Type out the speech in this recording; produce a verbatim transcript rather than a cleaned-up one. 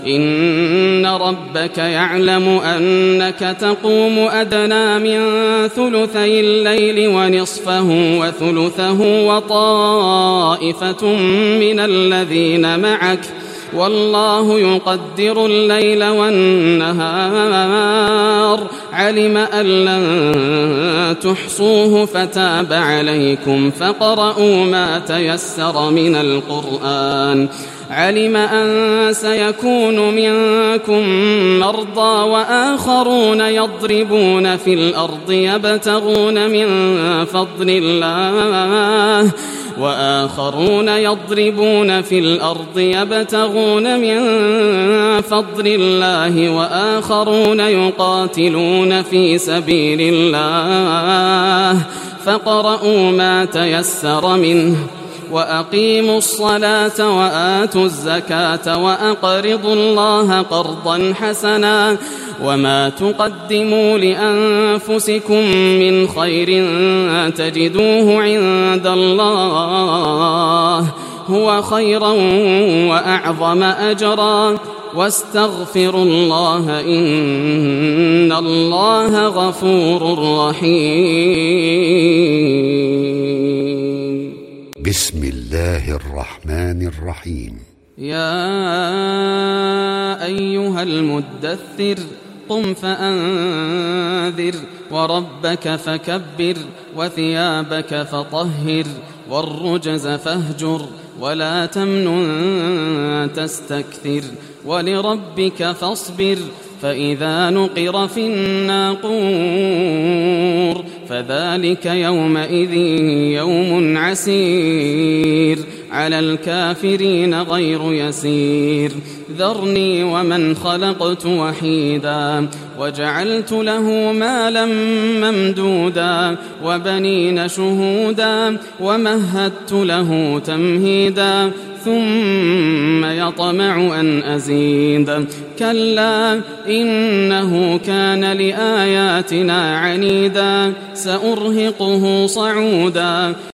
إن ربك يعلم أنك تقوم أدنى من ثلثي الليل ونصفه وثلثه وطائفة من الذين معك والله يقدر الليل والنهار علم أن لن تحصوه فتاب عليكم فاقرؤوا ما تيسر من القرآن علم أن سيكون منكم مرضى وآخرون يضربون في الأرض يبتغون من فضل الله وآخرون يضربون في الأرض يبتغون من فضل الله وآخرون يقاتلون في سبيل الله فاقرؤوا ما تيسر منه وأقيموا الصلاة وآتوا الزكاة وأقرضوا الله قرضا حسنا وما تقدموا لأنفسكم من خير تجدوه عند الله هو خيرا وأعظم أجرا واستغفروا الله إن الله غفور رحيم. بسم الله الرحمن الرحيم. يا أيها المدثر قم فأنذر وربك فكبر وثيابك فطهر والرجز فاهجر ولا تمنن تستكثر ولربك فاصبر فإذا نقر في الناقور فذلك يومئذ يوم عسير على الكافرين غير يسير ذرني ومن خلقت وحيدا وجعلت له مالا ممدودا وبنين شهودا ومهدت له تمهيدا ثم يطمع أن أزيد كلا إنه كان لآياتنا عنيدا سأرهقه صعودا